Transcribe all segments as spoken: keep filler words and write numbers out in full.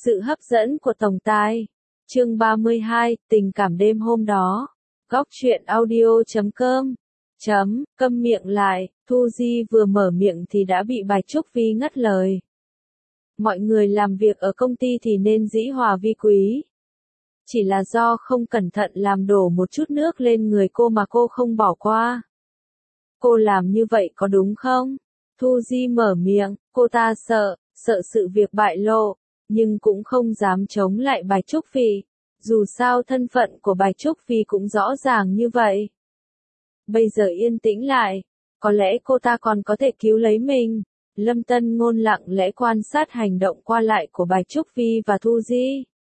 Sự hấp dẫn của tổng tài. Chương ba mươi hai, tình cảm đêm hôm đó. Góc truyện audio chấm com. Chấm, câm miệng lại, Thu Di vừa mở miệng thì đã bị Bạch Trúc Vi ngắt lời. Mọi người làm việc ở công ty thì nên dĩ hòa vi quý. Chỉ là do không cẩn thận làm đổ một chút nước lên người cô mà cô không bỏ qua. Cô làm như vậy có đúng không? Thu Di mở miệng, cô ta sợ, sợ sự việc bại lộ, nhưng cũng không dám chống lại Bạch Trúc Vi. Dù sao thân phận của Bạch Trúc Vi cũng rõ ràng như vậy. Bây giờ yên tĩnh lại, có lẽ cô ta còn có thể cứu lấy mình. Lâm Tân Ngôn lặng lẽ quan sát hành động qua lại của Bạch Trúc Vi và Thu Di.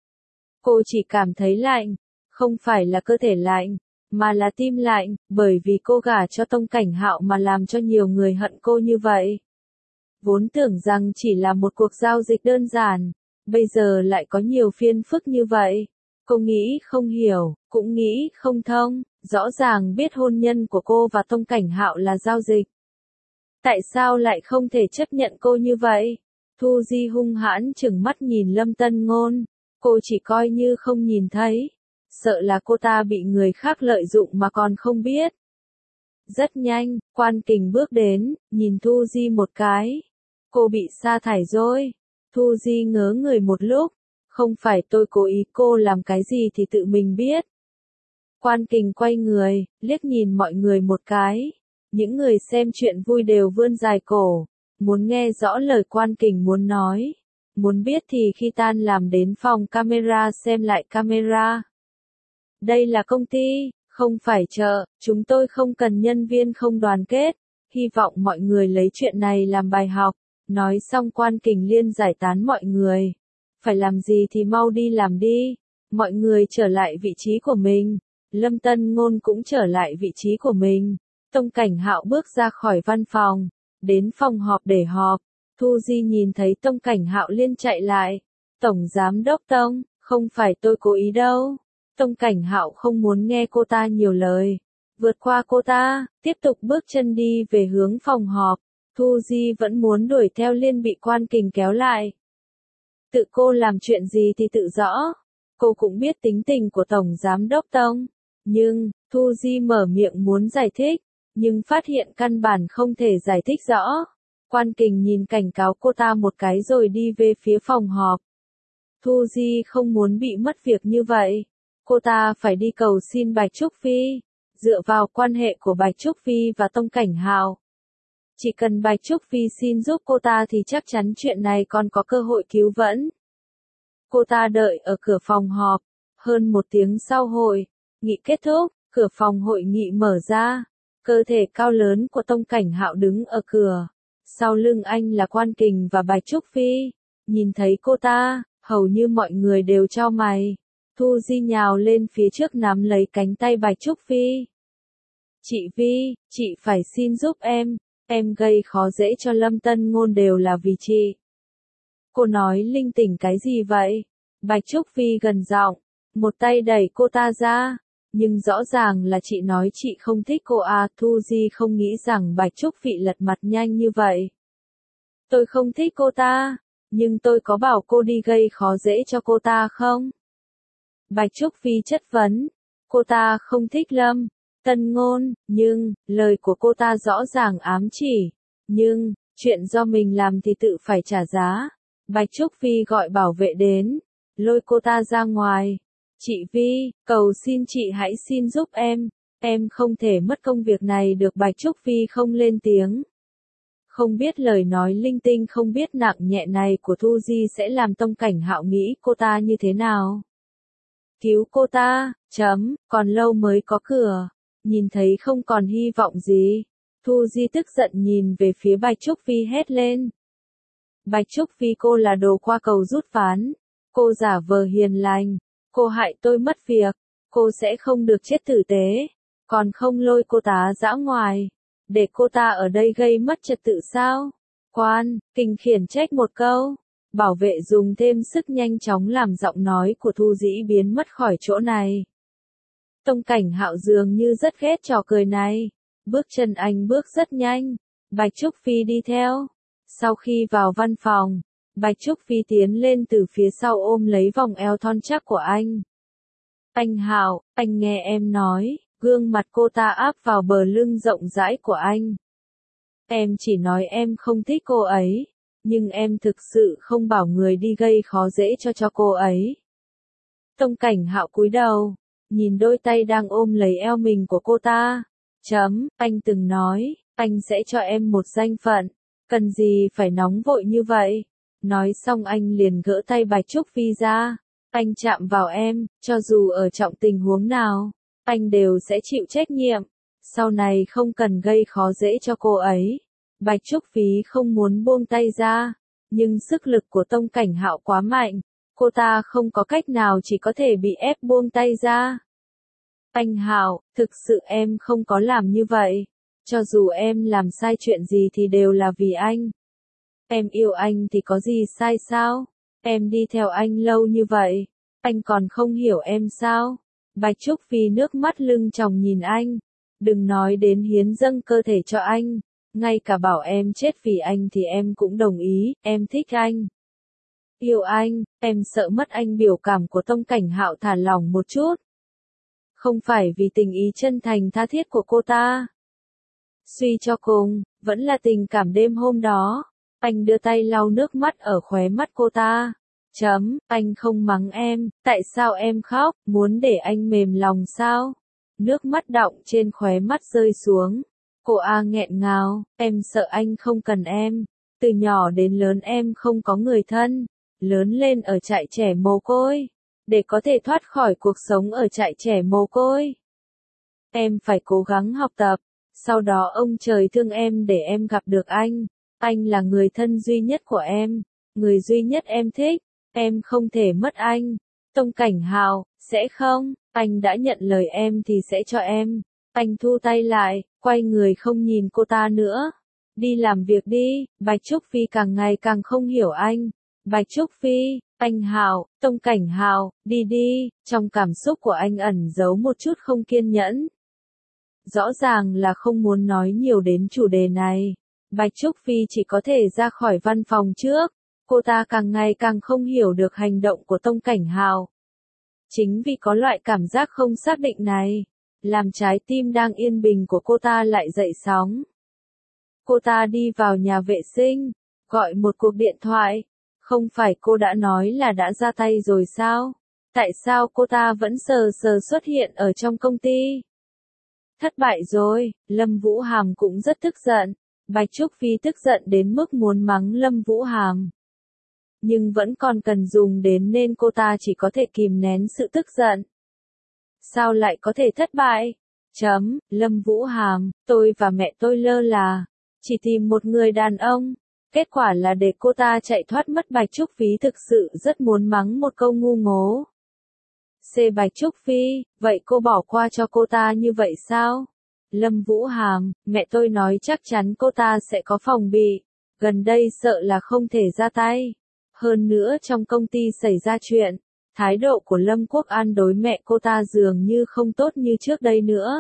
Cô chỉ cảm thấy lạnh, không phải là cơ thể lạnh, mà là tim lạnh, bởi vì cô gả cho Tông Cảnh Hạo mà làm cho nhiều người hận cô như vậy. Vốn tưởng rằng chỉ là một cuộc giao dịch đơn giản, bây giờ lại có nhiều phiền phức như vậy. Cô nghĩ không hiểu, cũng nghĩ không thông, rõ ràng biết hôn nhân của cô và Tông Cảnh Hạo là giao dịch. Tại sao lại không thể chấp nhận cô như vậy? Thu Di hung hãn trừng mắt nhìn Lâm Tân Ngôn, cô chỉ coi như không nhìn thấy, sợ là cô ta bị người khác lợi dụng mà còn không biết. Rất nhanh, Quan Kình bước đến, nhìn Thu Di một cái. Cô bị sa thải rồi. Thu Di ngớ người một lúc, không phải tôi cố ý, cô làm cái gì thì tự mình biết. Quan Kình quay người, liếc nhìn mọi người một cái. Những người xem chuyện vui đều vươn dài cổ, muốn nghe rõ lời Quan Kình muốn nói. Muốn biết thì khi tan làm đến phòng camera xem lại camera. Đây là công ty, không phải chợ, chúng tôi không cần nhân viên không đoàn kết. Hy vọng mọi người lấy chuyện này làm bài học. Nói xong Quan Kình liên giải tán mọi người. Phải làm gì thì mau đi làm đi. Mọi người trở lại vị trí của mình. Lâm Tân Ngôn cũng trở lại vị trí của mình. Tông Cảnh Hạo bước ra khỏi văn phòng, đến phòng họp để họp. Thu Di nhìn thấy Tông Cảnh Hạo liên chạy lại. Tổng Giám đốc Tông, không phải tôi cố ý đâu. Tông Cảnh Hạo không muốn nghe cô ta nhiều lời. Vượt qua cô ta, tiếp tục bước chân đi về hướng phòng họp. Thu Di vẫn muốn đuổi theo liên bị Quan Kình kéo lại. Tự cô làm chuyện gì thì tự rõ. Cô cũng biết tính tình của Tổng Giám đốc Tông. Nhưng, Thu Di mở miệng muốn giải thích, nhưng phát hiện căn bản không thể giải thích rõ. Quan Kình nhìn cảnh cáo cô ta một cái rồi đi về phía phòng họp. Thu Di không muốn bị mất việc như vậy. Cô ta phải đi cầu xin Bạch Trúc Vi. Dựa vào quan hệ của Bạch Trúc Vi và Tông Cảnh Hạo, chỉ cần Bạch Trúc Vi xin giúp cô ta thì chắc chắn chuyện này còn có cơ hội cứu vãn. Cô ta đợi ở cửa phòng họp. Hơn một tiếng sau hội nghị kết thúc, cửa phòng hội nghị mở ra. Cơ thể cao lớn của Tông Cảnh Hạo đứng ở cửa. Sau lưng anh là Quan Kình và Bạch Trúc Vi. Nhìn thấy cô ta, hầu như mọi người đều chau mày. Thu Di nhào lên phía trước nắm lấy cánh tay Bạch Trúc Vi. Chị Vi, chị phải xin giúp em. Em gây khó dễ cho Lâm Tân Ngôn đều là vì chị. Cô nói linh tinh cái gì vậy? Bạch Trúc Vi gần giọng, một tay đẩy cô ta ra. Nhưng rõ ràng là chị nói chị không thích cô à. Thu Di không nghĩ rằng Bạch Trúc Vi lật mặt nhanh như vậy. Tôi không thích cô ta, nhưng tôi có bảo cô đi gây khó dễ cho cô ta không? Bạch Trúc Vi chất vấn. Cô ta không thích Lâm Tân Ngôn, nhưng, lời của cô ta rõ ràng ám chỉ. Nhưng, chuyện do mình làm thì tự phải trả giá. Bạch Trúc Vi gọi bảo vệ đến, lôi cô ta ra ngoài. Chị Vi, cầu xin chị hãy xin giúp em. Em không thể mất công việc này được. Bạch Trúc Vi không lên tiếng. Không biết lời nói linh tinh không biết nặng nhẹ này của Thu Di sẽ làm Tông Cảnh Hạo nghĩ cô ta như thế nào. Cứu cô ta, chấm, còn lâu mới có cửa. Nhìn thấy không còn hy vọng gì. Thu Di tức giận nhìn về phía Bạch Trúc Vi hét lên. Bạch Trúc Vi, cô là đồ qua cầu rút ván. Cô giả vờ hiền lành. Cô hại tôi mất việc. Cô sẽ không được chết tử tế. Còn không lôi cô ta dã ngoài. Để cô ta ở đây gây mất trật tự sao? Quan Kình khiển trách một câu. Bảo vệ dùng thêm sức nhanh chóng làm giọng nói của Thu Dĩ biến mất khỏi chỗ này. Tông Cảnh Hạo dường như rất ghét trò cười này. Bước chân anh bước rất nhanh. Bạch Trúc Vi đi theo. Sau khi vào văn phòng, Bạch Trúc Phi tiến lên từ phía sau ôm lấy vòng eo thon chắc của anh. Anh Hạo, anh nghe em nói, gương mặt cô ta áp vào bờ lưng rộng rãi của anh. Em chỉ nói em không thích cô ấy, nhưng em thực sự không bảo người đi gây khó dễ cho cho cô ấy. Tông Cảnh Hạo cúi đầu, nhìn đôi tay đang ôm lấy eo mình của cô ta. Chấm, anh từng nói, anh sẽ cho em một danh phận, cần gì phải nóng vội như vậy. Nói xong anh liền gỡ tay Bạch Trúc Phi ra. Anh chạm vào em, cho dù ở trong tình huống nào, anh đều sẽ chịu trách nhiệm. Sau này không cần gây khó dễ cho cô ấy. Bạch Trúc Phi không muốn buông tay ra, nhưng sức lực của Tông Cảnh Hạo quá mạnh, cô ta không có cách nào chỉ có thể bị ép buông tay ra. Anh Hạo, thực sự em không có làm như vậy. Cho dù em làm sai chuyện gì thì đều là vì anh. Em yêu anh thì có gì sai sao? Em đi theo anh lâu như vậy, anh còn không hiểu em sao? Bạch Trúc Phi nước mắt lưng tròng nhìn anh. Đừng nói đến hiến dâng cơ thể cho anh, ngay cả bảo em chết vì anh thì em cũng đồng ý, em thích anh. Yêu anh, em sợ mất anh. Biểu cảm của Tông Cảnh Hạo thả lỏng một chút. Không phải vì tình ý chân thành tha thiết của cô ta. Suy cho cùng, vẫn là tình cảm đêm hôm đó. Anh đưa tay lau nước mắt ở khóe mắt cô ta. Chấm, anh không mắng em, tại sao em khóc, muốn để anh mềm lòng sao? Nước mắt đọng trên khóe mắt rơi xuống. Cô A nghẹn ngào, em sợ anh không cần em. Từ nhỏ đến lớn em không có người thân. Lớn lên ở trại trẻ mồ côi. Để có thể thoát khỏi cuộc sống ở trại trẻ mồ côi, em phải cố gắng học tập. Sau đó ông trời thương em để em gặp được anh. Anh là người thân duy nhất của em, người duy nhất em thích. Em không thể mất anh. Tông Cảnh Hạo, sẽ không, anh đã nhận lời em thì sẽ cho em. Anh thu tay lại, quay người không nhìn cô ta nữa. Đi làm việc đi. Bạch Trúc Phi càng ngày càng không hiểu anh. Bạch Trúc Phi, anh Hạo, Tông Cảnh Hạo, đi đi. Trong cảm xúc của anh ẩn giấu một chút không kiên nhẫn. Rõ ràng là không muốn nói nhiều đến chủ đề này. Bạch Trúc Phi chỉ có thể ra khỏi văn phòng trước. Cô ta càng ngày càng không hiểu được hành động của Tông Cảnh Hạo. Chính vì có loại cảm giác không xác định này, làm trái tim đang yên bình của cô ta lại dậy sóng. Cô ta đi vào nhà vệ sinh, gọi một cuộc điện thoại. Không phải cô đã nói là đã ra tay rồi sao? Tại sao cô ta vẫn sờ sờ xuất hiện ở trong công ty? Thất bại rồi, Lâm Vũ Hàm cũng rất tức giận. Bạch Trúc Phi tức giận đến mức muốn mắng Lâm Vũ Hàm. Nhưng vẫn còn cần dùng đến nên cô ta chỉ có thể kìm nén sự tức giận. Sao lại có thể thất bại? Chấm, Lâm Vũ Hàm, tôi và mẹ tôi lơ là, chỉ tìm một người đàn ông. Kết quả là để cô ta chạy thoát mất. Bạch Trúc Phi thực sự rất muốn mắng một câu ngu ngố. C. Bạch Trúc Phi, vậy cô bỏ qua cho cô ta như vậy sao? Lâm Vũ Hàm, mẹ tôi nói chắc chắn cô ta sẽ có phòng bị. Gần đây sợ là không thể ra tay. Hơn nữa trong công ty xảy ra chuyện, thái độ của Lâm Quốc An đối mẹ cô ta dường như không tốt như trước đây nữa.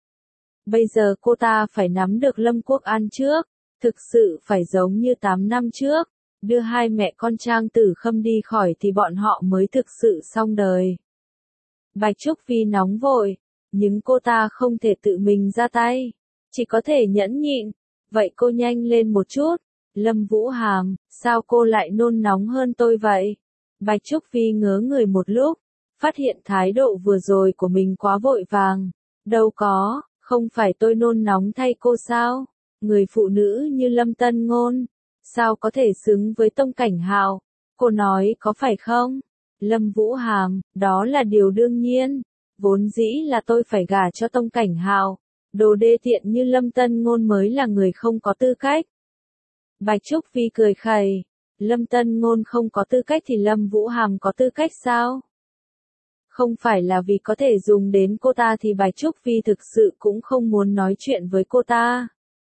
Bây giờ cô ta phải nắm được Lâm Quốc An trước. Thực sự phải giống như tám năm trước, đưa hai mẹ con Trang Tử Khâm đi khỏi thì bọn họ mới thực sự xong đời. Bạch Trúc Phi nóng vội, nhưng cô ta không thể tự mình ra tay, chỉ có thể nhẫn nhịn. Vậy cô nhanh lên một chút. Lâm Vũ Hàm, sao cô lại nôn nóng hơn tôi vậy? Bạch Trúc Phi ngớ người một lúc, phát hiện thái độ vừa rồi của mình quá vội vàng. Đâu có, không phải tôi nôn nóng thay cô sao? Người phụ nữ như Lâm Tân Ngôn, sao có thể xứng với Tông Cảnh Hạo? Cô nói có phải không? Lâm Vũ Hàm, đó là điều đương nhiên. Vốn dĩ là tôi phải gả cho Tông Cảnh Hạo. Đồ đê tiện như Lâm Tân Ngôn mới là người không có tư cách. Bạch Trúc Phi cười khẩy. Lâm Tân Ngôn không có tư cách thì Lâm Vũ Hàm có tư cách sao? Không phải là vì có thể dùng đến cô ta thì Bạch Trúc Phi thực sự cũng không muốn nói chuyện với cô ta.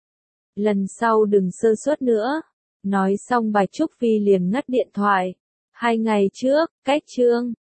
Lần sau đừng sơ suất nữa. Nói xong Bạch Trúc Phi liền ngắt điện thoại. Hai ngày trước, cách chương